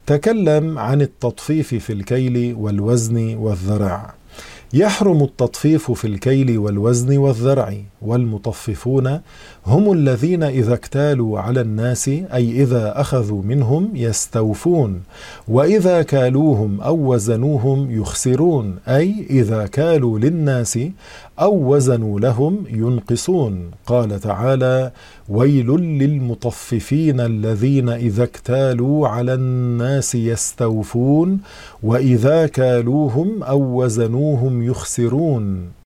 تكلم عن التطفيف في الكيل والوزن والذرع. يحرم التطفيف في الكيل والوزن والذرع، والمطففون هم الذين إذا اكتالوا على الناس أي إذا أخذوا منهم يستوفون، وإذا كالوهم أو وزنوهم يخسرون أي إذا كالوا للناس أو وزنوا لهم ينقصون. قال تعالى: ويل للمطففين الذين إذا اكتالوا على الناس يستوفون وإذا كالوهم أو وزنوهم يخسرون.